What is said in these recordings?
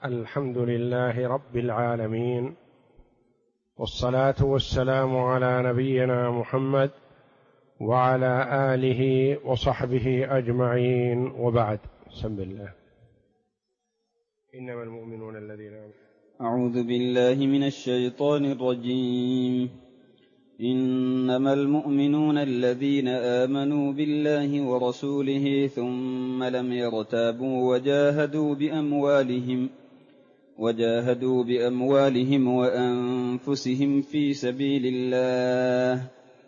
الحمد لله رب العالمين، والصلاة والسلام على نبينا محمد وعلى آله وصحبه أجمعين، وبعد. بسم الله. إنما المؤمنون الذين أعوذ بالله من الشيطان الرجيم. إنما المؤمنون الذين آمنوا بالله ورسوله ثم لم يرتابوا وجاهدوا بأموالهم وأنفسهم في سبيل الله،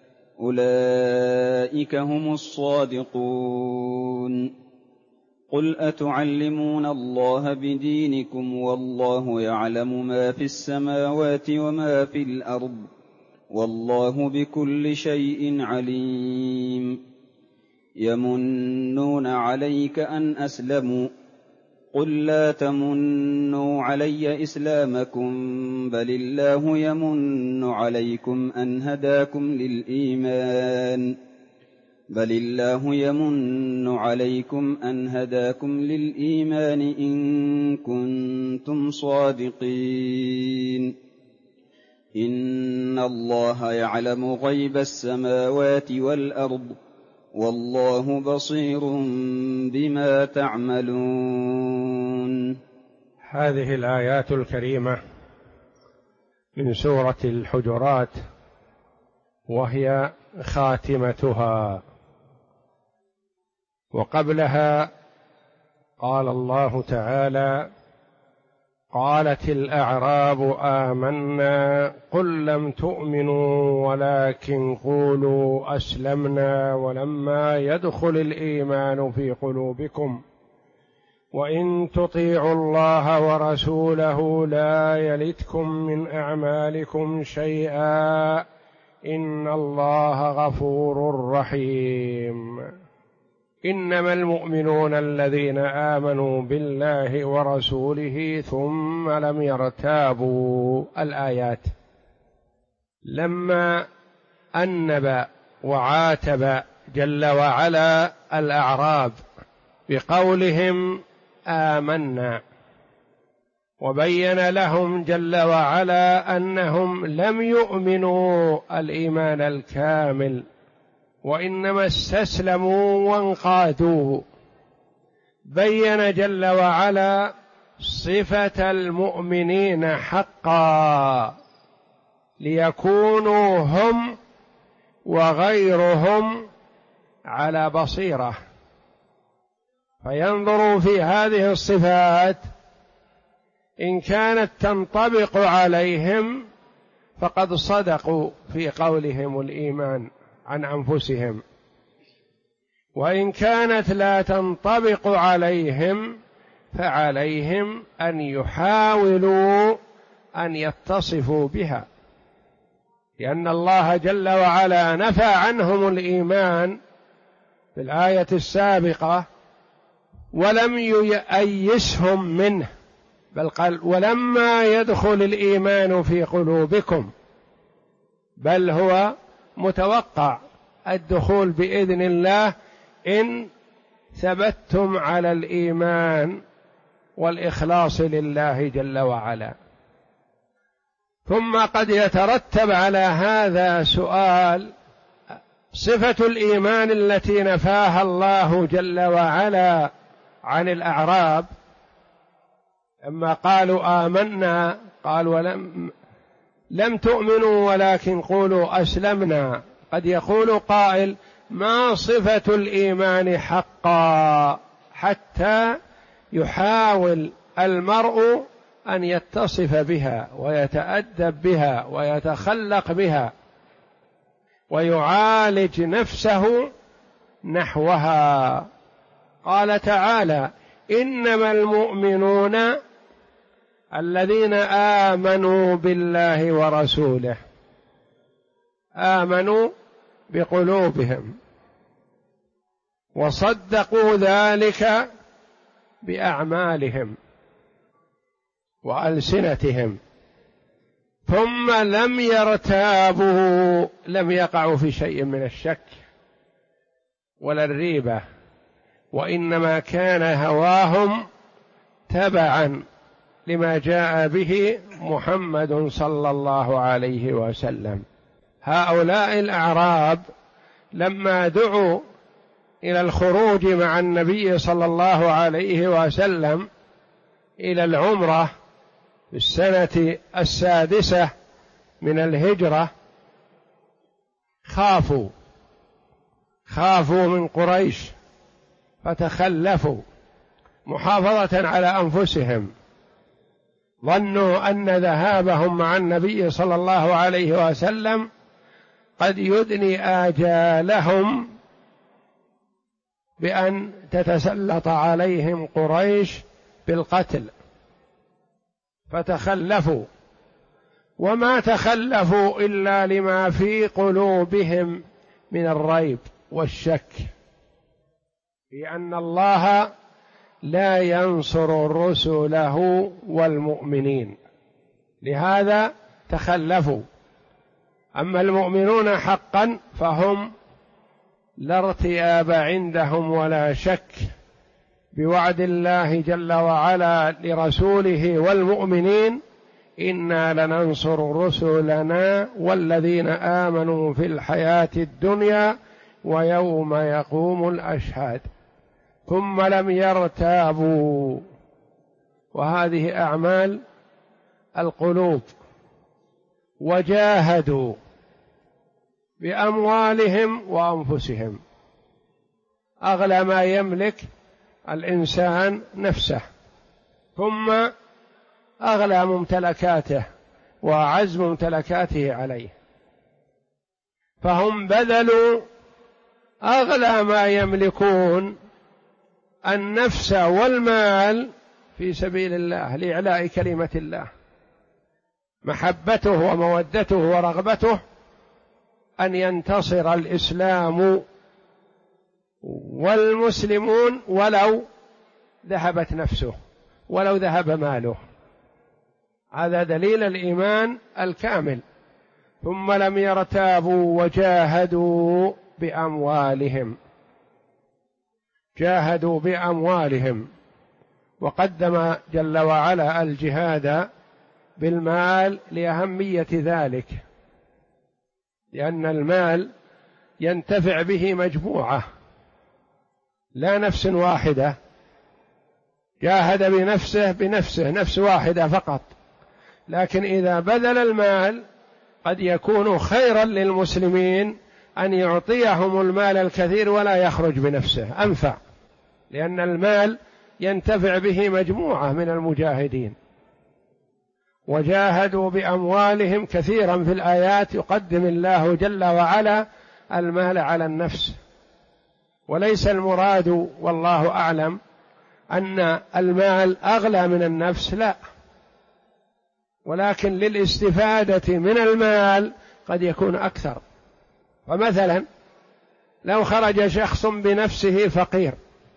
أولئك هم الصادقون. قل أتعلمون الله بدينكم والله يعلم ما في السماوات وما في الأرض، والله بكل شيء عليم. يمنون عليك أن أسلموا، قل لا تمنوا علي إسلامكم، بل الله يمن عليكم أن هداكم للإيمان إن كنتم صادقين. إن الله يعلم غيب السماوات والأرض، والله بصير بما تعملون. هذه الآيات الكريمة من سورة الحجرات، وهي خاتمتها. وقبلها قال الله تعالى: قالت الأعراب آمنا قل لم تؤمنوا ولكن قولوا أسلمنا ولما يدخل الإيمان في قلوبكم وإن تطيعوا الله ورسوله لا يلتكم من أعمالكم شيئا إن الله غفور رحيم. إنما المؤمنون الذين آمنوا بالله ورسوله ثم لم يرتابوا. الآيات لما أنب وعاتب جل وعلا الأعراب بقولهم آمنا، وبين لهم جل وعلا أنهم لم يؤمنوا الإيمان الكامل، وإنما استسلموا وانقادوا. بين جل وعلا صفة المؤمنين حقا، ليكونوا هم وغيرهم على بصيرة، فينظروا في هذه الصفات، إن كانت تنطبق عليهم فقد صدقوا في قولهم الإيمان عن أنفسهم، وإن كانت لا تنطبق عليهم فعليهم أن يحاولوا أن يتصفوا بها، لأن الله جل وعلا نفى عنهم الإيمان في الآية السابقة ولم ييسهم منه، بل قال: ولما يدخل الإيمان في قلوبكم، بل هو متوقع الدخول بإذن الله إن ثبتتم على الإيمان والإخلاص لله جل وعلا. ثم قد يترتب على هذا سؤال: صفة الإيمان التي نفاها الله جل وعلا عن الأعراب، أما قالوا آمنا، قالوا لم تؤمنوا ولكن قولوا أسلمنا. قد يقول قائل: ما صفة الإيمان حقا، حتى يحاول المرء أن يتصف بها ويتأدب بها ويتخلق بها ويعالج نفسه نحوها. قال تعالى: إنما المؤمنون الذين آمنوا بالله ورسوله. آمنوا بقلوبهم وصدقوا ذلك بأعمالهم وألسنتهم، ثم لم يرتابوا، لم يقعوا في شيء من الشك ولا الريبة، وإنما كان هواهم تبعا لما جاء به محمد صلى الله عليه وسلم. هؤلاء الأعراب لما دعوا إلى الخروج مع النبي صلى الله عليه وسلم إلى العمرة في السنة 6 من الهجرة خافوا من قريش فتخلفوا محافظة على أنفسهم، ظنوا أن ذهابهم مع النبي صلى الله عليه وسلم قد يدني آجالهم بأن تتسلط عليهم قريش بالقتل، فتخلفوا، وما تخلفوا إلا لما في قلوبهم من الريب والشك في أن الله لا ينصر رسله والمؤمنين، لهذا تخلفوا. أما المؤمنون حقا فهم لا ارتياب عندهم ولا شك بوعد الله جل وعلا لرسوله والمؤمنين: إنا لننصر رسلنا والذين آمنوا في الحياة الدنيا ويوم يقوم الأشهاد. ثم لم يرتابوا، وهذه أعمال القلوب، وجاهدوا بأموالهم وأنفسهم. أغلى ما يملك الإنسان نفسه، ثم أغلى ممتلكاته وأعز ممتلكاته عليه، فهم بذلوا أغلى ما يملكون النفس والمال في سبيل الله لإعلاء كلمة الله، محبته ومودته ورغبته أن ينتصر الإسلام والمسلمون ولو ذهبت نفسه، ولو ذهب ماله. هذا دليل الإيمان الكامل. ثم لم يرتابوا وجاهدوا بأموالهم، جاهدوا بأموالهم، وقدم جل وعلا الجهاد بالمال لأهمية ذلك، لأن المال ينتفع به مجموعة لا نفس واحدة. جاهد بنفسه نفس واحدة فقط، لكن إذا بذل المال قد يكون خيرا للمسلمين أن يعطيهم المال الكثير ولا يخرج بنفسه، أنفع، لأن المال ينتفع به مجموعة من المجاهدين. وجاهدوا بأموالهم كثيرا في الآيات يقدم الله جل وعلا المال على النفس، وليس المراد والله أعلم أن المال أغلى من النفس، لا، ولكن للاستفادة من المال قد يكون أكثر. فمثلا لو خرج شخص بنفسه فقير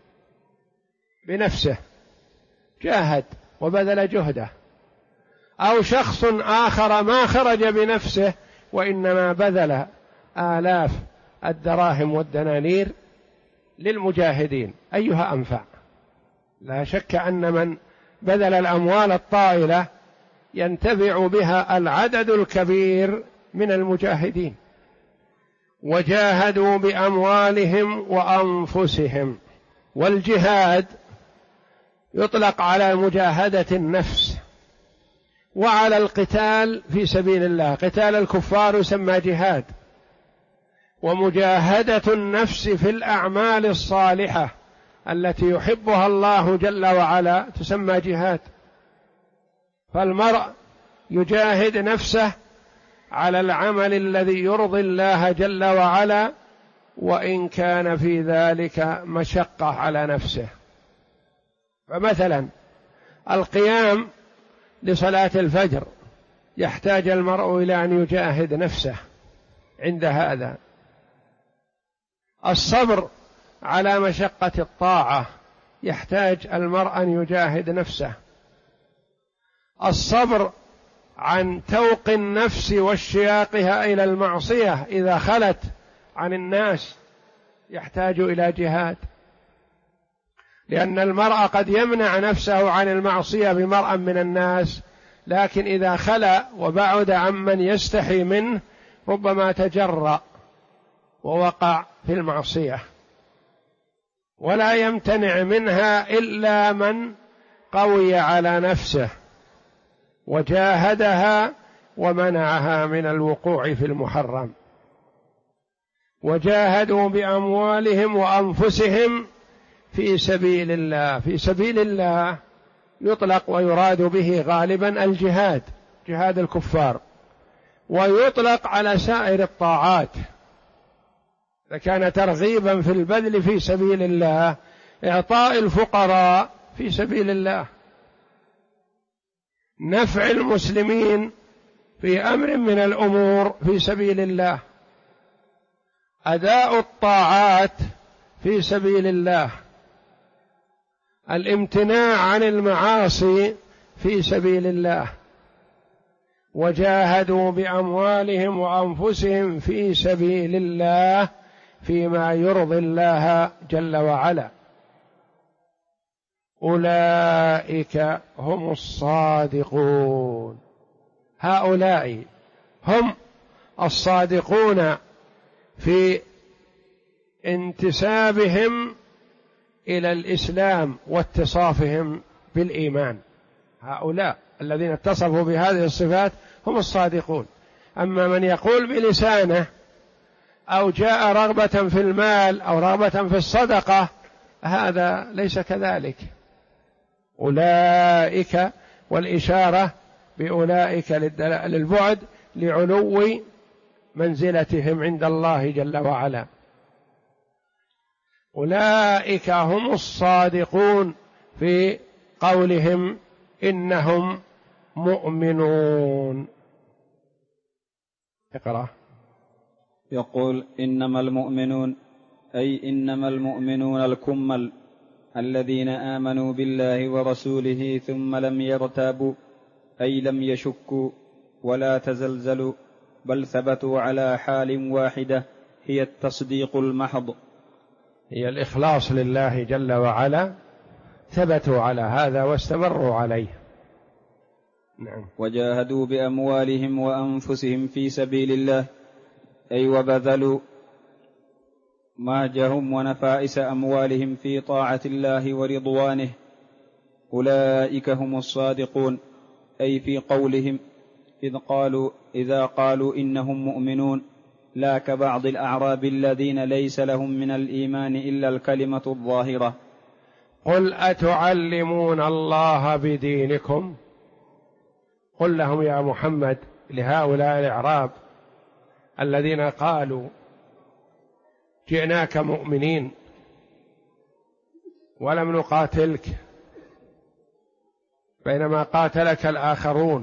بنفسه جاهد وبذل جهده، أو شخص آخر ما خرج بنفسه وإنما بذل آلاف الدراهم والدنانير للمجاهدين، أيها أنفع؟ لا شك أن من بذل الأموال الطائلة ينتفع بها العدد الكبير من المجاهدين. وجاهدوا بأموالهم وأنفسهم. والجهاد يطلق على مجاهدة النفس وعلى القتال في سبيل الله، قتال الكفار يسمى جهاد، ومجاهدة النفس في الأعمال الصالحة التي يحبها الله جل وعلا تسمى جهاد. فالمرء يجاهد نفسه على العمل الذي يرضي الله جل وعلا، وإن كان في ذلك مشقة على نفسه. فمثلا القيام لصلاة الفجر يحتاج المرء إلى أن يجاهد نفسه عند هذا. الصبر على مشقة الطاعة يحتاج المرء أن يجاهد نفسه. الصبر عن توق النفس واشتياقها إلى المعصية إذا خلت عن الناس يحتاج إلى جهاد. لأن المرء قد يمنع نفسه عن المعصية بمرء من الناس، لكن إذا خلا وبعد عمن يستحي منه ربما تجرأ ووقع في المعصية، ولا يمتنع منها إلا من قوي على نفسه وجاهدها ومنعها من الوقوع في المحرم. وجاهدوا بأموالهم وأنفسهم في سبيل الله. في سبيل الله يطلق ويراد به غالبا الجهاد، جهاد الكفار، ويطلق على سائر الطاعات. إذا كان ترغيبا في البذل في سبيل الله، إعطاء الفقراء في سبيل الله، نفع المسلمين في أمر من الأمور في سبيل الله، أداء الطاعات في سبيل الله، الامتناع عن المعاصي في سبيل الله. وجاهدوا بأموالهم وأنفسهم في سبيل الله فيما يرضي الله جل وعلا. أولئك هم الصادقون. هؤلاء هم الصادقون في انتسابهم إلى الإسلام واتصافهم بالإيمان. هؤلاء الذين اتصفوا بهذه الصفات هم الصادقون. أما من يقول بلسانه أو جاء رغبة في المال أو رغبة في الصدقة، هذا ليس كذلك. أولئك، والإشارة بأولئك للبعد لعلو منزلتهم عند الله جل وعلا. أولئك هم الصادقون في قولهم إنهم مؤمنون. اقرأ. يقول: إنما المؤمنون، أي إنما المؤمنون الكمل الذين آمنوا بالله ورسوله ثم لم يرتابوا، أي لم يشكوا ولا تزلزلوا، بل ثبتوا على حال واحدة هي التصديق المحض، هي الإخلاص لله جل وعلا، ثبتوا على هذا واستمروا عليه. نعم. وجاهدوا بأموالهم وأنفسهم في سبيل الله، أي وبذلوا مهجهم ونفائس أموالهم في طاعة الله ورضوانه. أولئك هم الصادقون، أي في قولهم إذا قالوا إنهم مؤمنون، لا كبعض الأعراب الذين ليس لهم من الإيمان إلا الكلمة الظاهرة. قل أتعلمون الله بدينكم. قل لهم يا محمد لهؤلاء الأعراب الذين قالوا جئناك مؤمنين ولم نقاتلك بينما قاتلك الآخرون،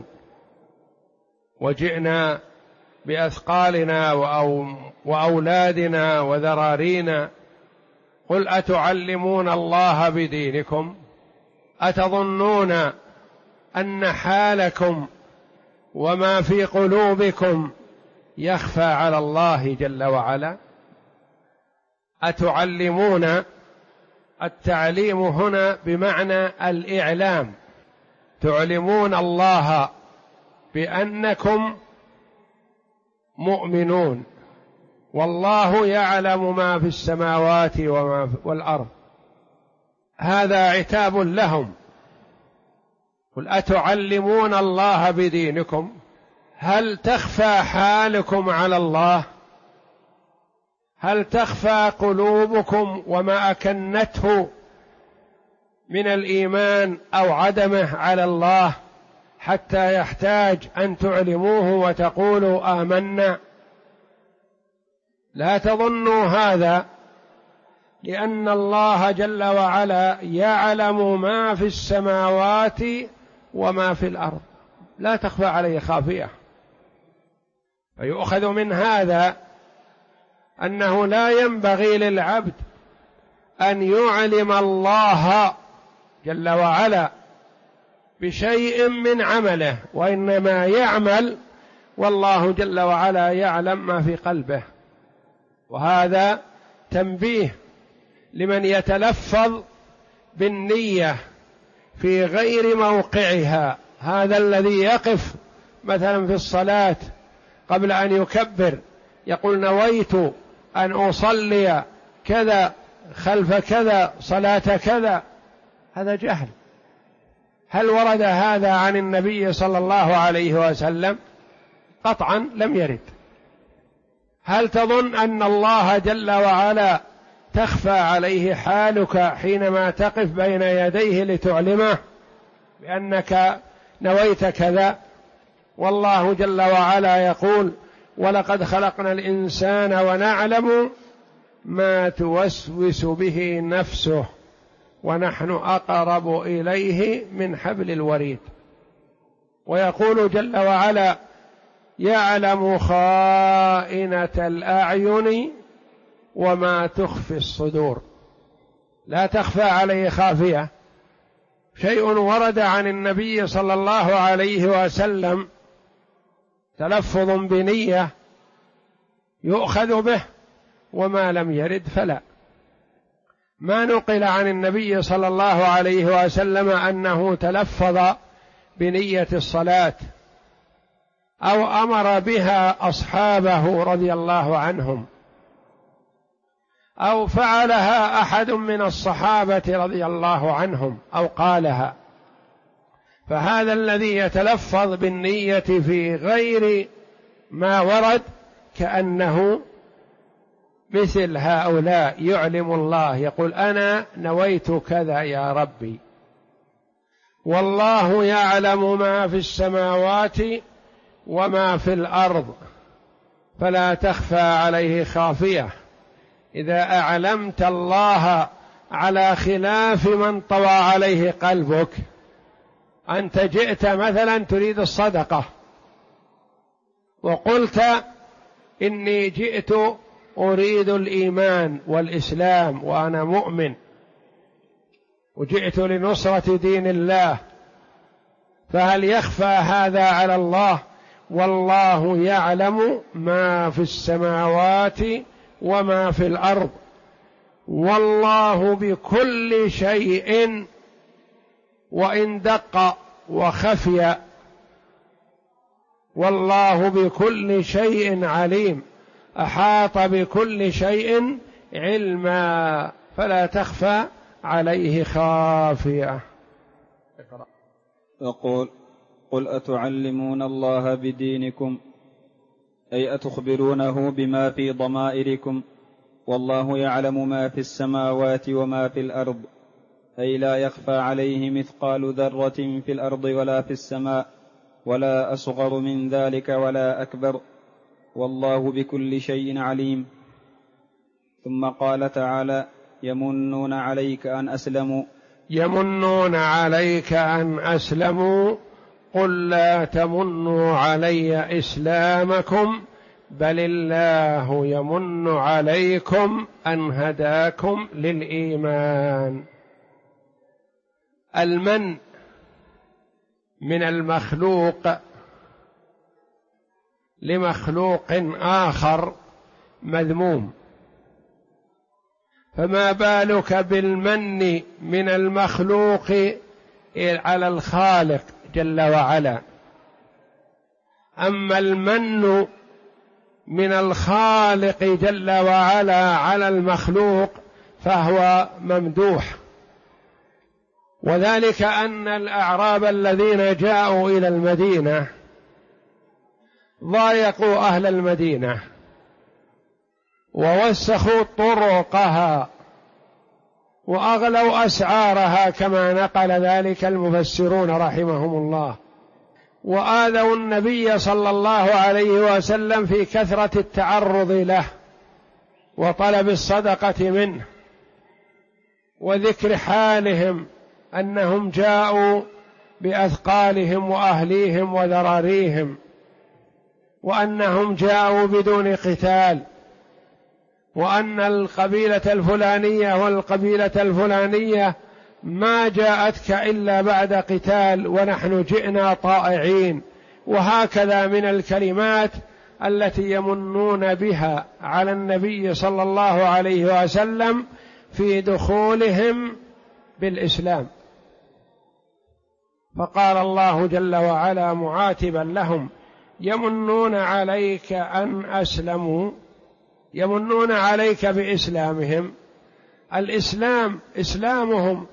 وجئنا بأثقالنا وأولادنا وذرارينا، قل أتعلمون الله بدينكم؟ أتظنون أن حالكم وما في قلوبكم يخفى على الله جل وعلا؟ أتعلمون، التعليم هنا بمعنى الإعلام، تعلمون الله بأنكم مؤمنون، والله يعلم ما في السماوات وما والأرض. هذا عتاب لهم. قل أتعلمون الله بدينكم؟ هل تخفى حالكم على الله؟ هل تخفى قلوبكم وما أكنته من الإيمان أو عدمه على الله حتى يحتاج أن تعلموه وتقولوا آمنا؟ لا تظنوا هذا، لأن الله جل وعلا يعلم ما في السماوات وما في الأرض، لا تخفى عليه خافية. فيؤخذ من هذا أنه لا ينبغي للعبد أن يعلم الله جل وعلا بشيء من عمله، وإنما يعمل والله جل وعلا يعلم ما في قلبه. وهذا تنبيه لمن يتلفظ بالنية في غير موقعها، هذا الذي يقف مثلا في الصلاة قبل أن يكبر يقول نويت أن أصلي كذا خلف كذا صلاة كذا، هذا جهل. هل ورد هذا عن النبي صلى الله عليه وسلم؟ قطعا لم يرد. هل تظن أن الله جل وعلا تخفى عليه حالك حينما تقف بين يديه لتعلمه بأنك نويت كذا؟ والله جل وعلا يقول ولقد خلقنا الإنسان ونعلم ما توسوس به نفسه ونحن أقرب إليه من حبل الوريد. ويقول جل وعلا يعلم خائنة الأعين وما تخفي الصدور، لا تخفى عليه خافية. شيء ورد عن النبي صلى الله عليه وسلم تلفظ بنية يؤخذ به، وما لم يرد فلا. ما نقل عن النبي صلى الله عليه وسلم أنه تلفظ بنية الصلاة أو أمر بها أصحابه رضي الله عنهم أو فعلها أحد من الصحابة رضي الله عنهم أو قالها. فهذا الذي يتلفظ بالنية في غير ما ورد كأنه مثل هؤلاء يعلم الله، يقول أنا نويت كذا يا ربي، والله يعلم ما في السماوات وما في الأرض فلا تخفى عليه خافية. إذا أعلمت الله على خلاف من طوى عليه قلبك، أنت جئت مثلا تريد الصدقة وقلت إني جئت أريد الإيمان والإسلام وأنا مؤمن وجئت لنصرة دين الله، فهل يخفى هذا على الله؟ والله يعلم ما في السماوات وما في الأرض والله بكل شيء وإن دق وخفي والله بكل شيء عليم، أحاط بكل شيء علما فلا تخفى عليه خافية. يقول قل أتعلمون الله بدينكم أي أتخبرونه بما في ضمائركم، والله يعلم ما في السماوات وما في الأرض، أي لا يخفى عليه مثقال ذرة في الأرض ولا في السماء ولا أصغر من ذلك ولا أكبر، والله بكل شيء عليم. ثم قال تعالى يمنون عليك أن أسلموا، يمنون عليك أن أسلموا قل لا تمنوا علي إسلامكم بل الله يمن عليكم أن هداكم للإيمان. المن من المخلوق لمخلوق آخر مذموم، فما بالك بالمن من المخلوق على الخالق جل وعلا. أما المن من الخالق جل وعلا على المخلوق فهو ممدوح، وذلك أن الأعراب الذين جاءوا إلى المدينة ضايقوا أهل المدينة ووسخوا طرقها وأغلوا أسعارها كما نقل ذلك المفسرون رحمهم الله، وآذوا النبي صلى الله عليه وسلم في كثرة التعرض له وطلب الصدقة منه وذكر حالهم أنهم جاءوا بأثقالهم وأهليهم وذراريهم وأنهم جاءوا بدون قتال، وأن القبيلة الفلانية والقبيلة الفلانية ما جاءتك إلا بعد قتال ونحن جئنا طائعين، وهكذا من الكلمات التي يمنون بها على النبي صلى الله عليه وسلم في دخولهم بالإسلام. فقال الله جل وعلا معاتبا لهم: يمنون عليك أن أسلموا، يمنون عليك بإسلامهم. الإسلام إسلامهم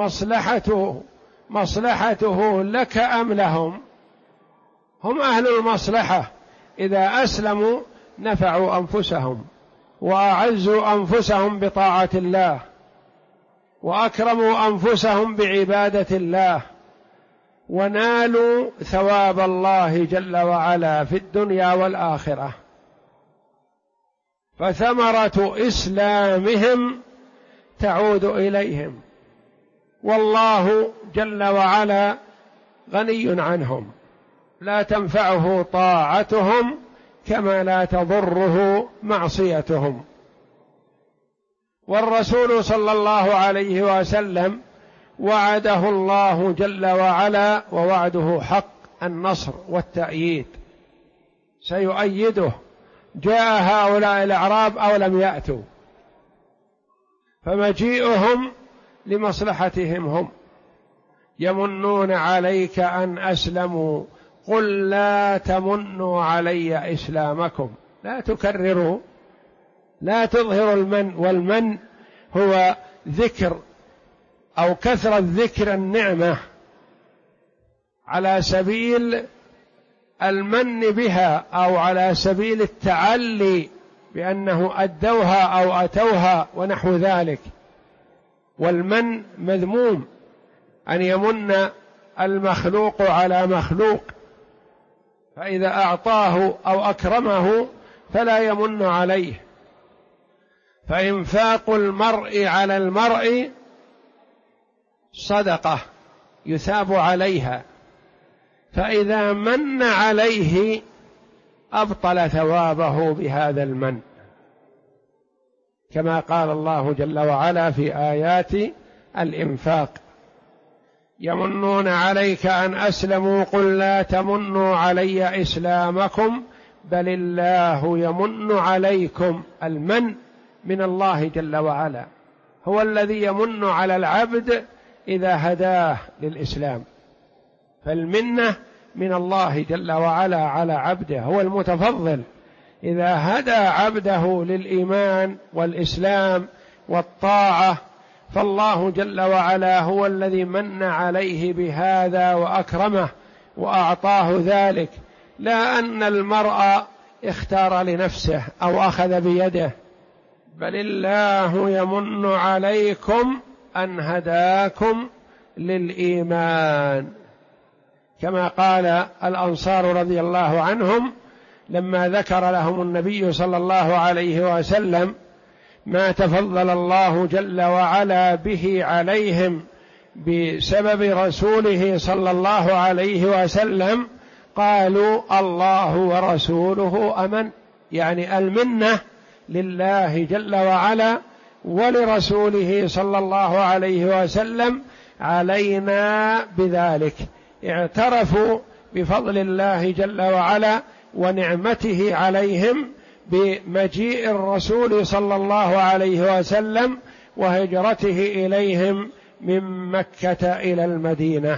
مصلحته لك أم لهم؟ هم أهل المصلحة، إذا أسلموا نفعوا أنفسهم وأعزوا أنفسهم بطاعة الله وأكرموا أنفسهم بعبادة الله ونالوا ثواب الله جل وعلا في الدنيا والآخرة. فثمرة إسلامهم تعود إليهم، والله جل وعلا غني عنهم، لا تنفعه طاعتهم كما لا تضره معصيتهم. والرسول صلى الله عليه وسلم وعده الله جل وعلا، ووعده حق، النصر والتأييد، سيؤيده، جاء هؤلاء الأعراب أو لم يأتوا، فمجيئهم لمصلحتهم هم. يمنون عليك أن أسلموا قل لا تمنوا علي إسلامكم، لا تكرروا، لا تظهروا المن، والمن هو ذكر أو كثرة ذكر النعمة على سبيل المن بها أو على سبيل التعلي بأنه أدوها أو أتوها ونحو ذلك. والمن مذموم، أن يمن المخلوق على مخلوق، فإذا أعطاه أو أكرمه فلا يمن عليه. فإنفاق المرء على المرء صدقة يثاب عليها، فإذا من عليه أبطل ثوابه بهذا المن، كما قال الله جل وعلا في آيات الإنفاق: يمنون عليك أن أسلموا قل لا تمنوا علي إسلامكم بل الله يمن عليكم. المن من الله جل وعلا، هو الذي يمن على العبد إذا هداه للإسلام، فالمنة من الله جل وعلا على عبده، هو المتفضل إذا هدى عبده للإيمان والإسلام والطاعة، فالله جل وعلا هو الذي من عليه بهذا وأكرمه وأعطاه ذلك، لا أن المرء اختار لنفسه أو أخذ بيده، بل الله يمن عليكم أن هداكم للإيمان. كما قال الأنصار رضي الله عنهم لما ذكر لهم النبي صلى الله عليه وسلم ما تفضل الله جل وعلا به عليهم بسبب رسوله صلى الله عليه وسلم، قالوا الله ورسوله أمن، يعني المنة لله جل وعلا ولرسوله صلى الله عليه وسلم علينا بذلك، اعترفوا بفضل الله جل وعلا ونعمته عليهم بمجيء الرسول صلى الله عليه وسلم وهجرته إليهم من مكة إلى المدينة.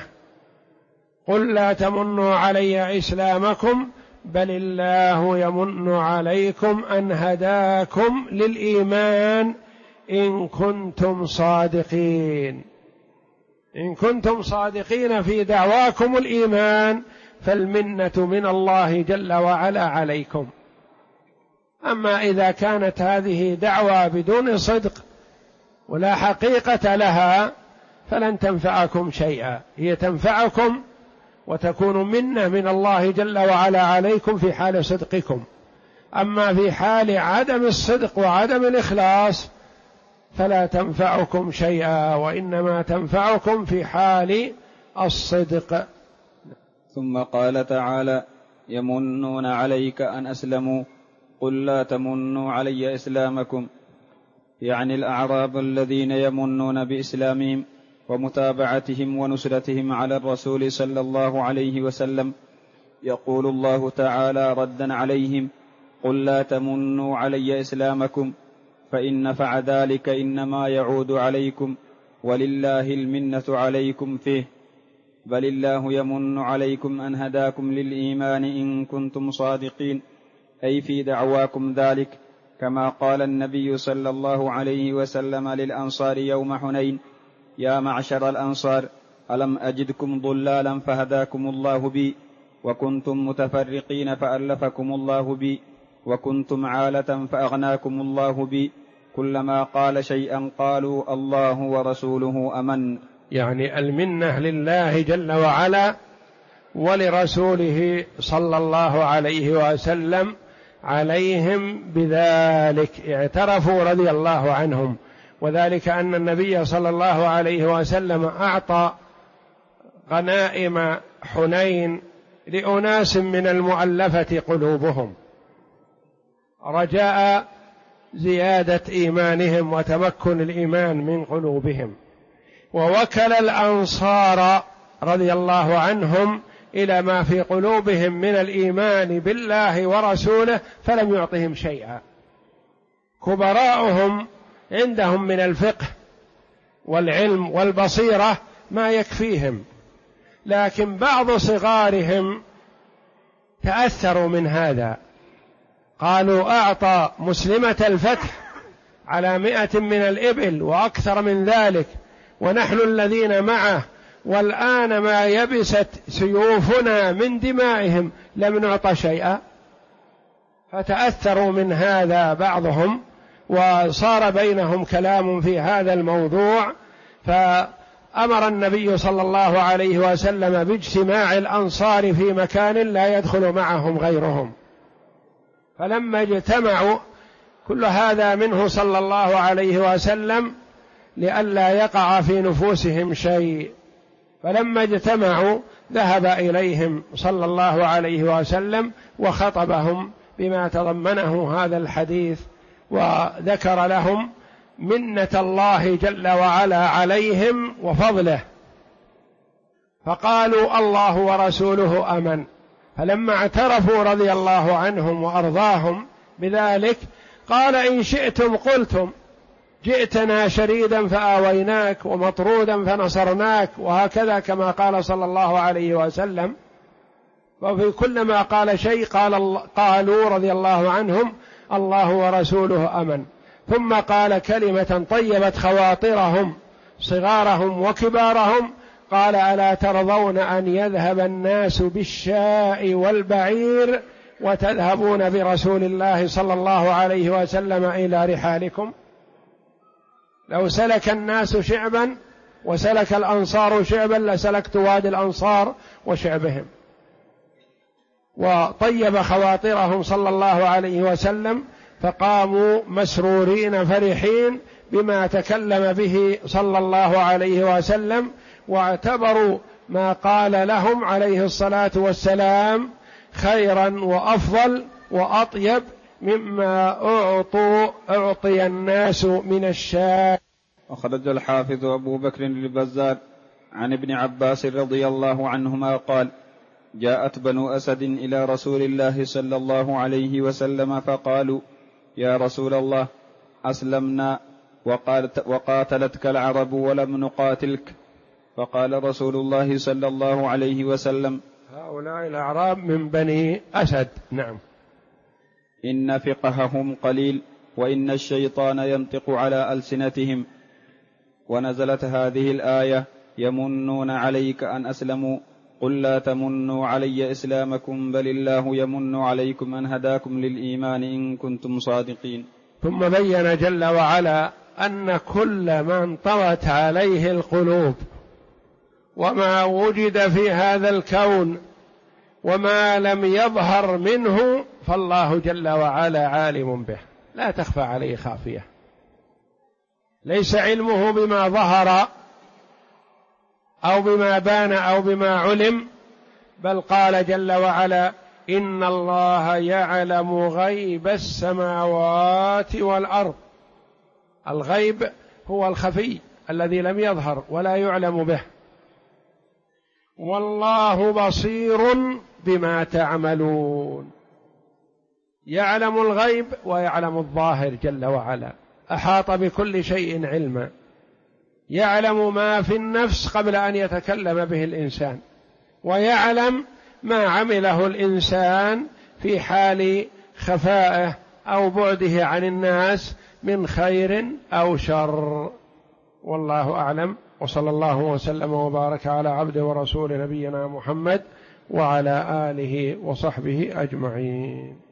قل لا تمنوا علي إسلامكم بل الله يمن عليكم أن هداكم للإيمان إن كنتم صادقين. إن كنتم صادقين في دعواكم الإيمان فالمنة من الله جل وعلا عليكم. أما إذا كانت هذه دعوة بدون صدق ولا حقيقة لها فلن تنفعكم شيئا، هي تنفعكم وتكون منة من الله جل وعلا عليكم في حال صدقكم، أما في حال عدم الصدق وعدم الإخلاص فلا تنفعكم شيئا، وإنما تنفعكم في حال الصدق. ثم قال تعالى: يمنون عليك أن أسلموا قل لا تمنوا علي إسلامكم، يعني الأعراب الذين يمنون بإسلامهم ومتابعتهم ونصرتهم على الرسول صلى الله عليه وسلم. يقول الله تعالى ردا عليهم: قل لا تمنوا علي إسلامكم فإن نفع ذلك إنما يعود عليكم ولله المنة عليكم فيه، بل الله يمن عليكم أن هداكم للإيمان إن كنتم صادقين، أي في دعواكم ذلك، كما قال النبي صلى الله عليه وسلم للأنصار يوم حنين: يا معشر الأنصار، ألم أجدكم ضلالا فهداكم الله بي، وكنتم متفرقين فألفكم الله بي، وكنتم عالة فأغناكم الله بي، كلما قال شيئا قالوا الله ورسوله أمن. يعني المنة لله جل وعلا ولرسوله صلى الله عليه وسلم عليهم بذلك، اعترفوا رضي الله عنهم، وذلك أن النبي صلى الله عليه وسلم أعطى غنائم حنين لأناس من المؤلفة قلوبهم رجاء زيادة إيمانهم وتمكن الإيمان من قلوبهم، ووكل الأنصار رضي الله عنهم إلى ما في قلوبهم من الإيمان بالله ورسوله فلم يعطهم شيئا. كبراؤهم عندهم من الفقه والعلم والبصيرة ما يكفيهم، لكن بعض صغارهم تأثروا من هذا، قالوا أعطى مسلمة الفتح على 100 من الإبل وأكثر من ذلك ونحن الذين معه، والآن ما يبست سيوفنا من دمائهم لم نعطى شيئا. فتأثروا من هذا بعضهم، وصار بينهم كلام في هذا الموضوع، فأمر النبي صلى الله عليه وسلم باجتماع الأنصار في مكان لا يدخل معهم غيرهم. فلما اجتمعوا، كل هذا منه صلى الله عليه وسلم لئلا يقع في نفوسهم شيء، فلما اجتمعوا ذهب إليهم صلى الله عليه وسلم وخطبهم بما تضمنه هذا الحديث، وذكر لهم منة الله جل وعلا عليهم وفضله، فقالوا الله ورسوله أمن. فلما اعترفوا رضي الله عنهم وأرضاهم بذلك قال: إن شئتم قلتم جئتنا شريدا فآويناك ومطرودا فنصرناك، وهكذا كما قال صلى الله عليه وسلم. وفي كل ما قال شيء قالوا رضي الله عنهم: الله ورسوله أمن. ثم قال كلمة طيبت خواطرهم صغارهم وكبارهم، قال: ألا ترضون أن يذهب الناس بالشاء والبعير وتذهبون برسول الله صلى الله عليه وسلم إلى رحالكم؟ لو سلك الناس شعبا وسلك الأنصار شعبا لسلكت وادي الأنصار وشعبهم. وطيب خواطرهم صلى الله عليه وسلم، فقاموا مسرورين فرحين بما تكلم به صلى الله عليه وسلم، واعتبروا ما قال لهم عليه الصلاة والسلام خيرا وأفضل وأطيب مما أعطي الناس من الشاء. أخرج الحافظ أبو بكر البزار عن ابن عباس رضي الله عنهما قال: جاءت بنو أسد إلى رسول الله صلى الله عليه وسلم فقالوا: يا رسول الله، أسلمنا وقاتلتك العرب ولم نقاتلك. فقال رسول الله صلى الله عليه وسلم: هؤلاء الأعراب من بني أسد. نعم. إن فقههم قليل، وإن الشيطان ينطق على ألسنتهم. ونزلت هذه الآية: يمنون عليك أن أسلموا، قل لا تمنوا علي إسلامكم، بل الله يمن عليكم أن هداكم للإيمان إن كنتم صادقين. ثم بين جل وعلا أن كل ما انطوت عليه القلوب وما وجد في هذا الكون وما لم يظهر منه فالله جل وعلا عالم به، لا تخفى عليه خافية. ليس علمه بما ظهر أو بما بان أو بما علم، بل قال جل وعلا: إن الله يعلم غيب السماوات والأرض. الغيب هو الخفي الذي لم يظهر ولا يعلم به. والله بصير بما تعملون. يعلم الغيب ويعلم الظاهر جل وعلا، أحاط بكل شيء علما. يعلم ما في النفس قبل أن يتكلم به الإنسان، ويعلم ما عمله الإنسان في حال خفائه أو بعده عن الناس من خير أو شر. والله أعلم، وصلى الله وسلم وبارك على عبده ورسول نبينا محمد وعلى آله وصحبه أجمعين.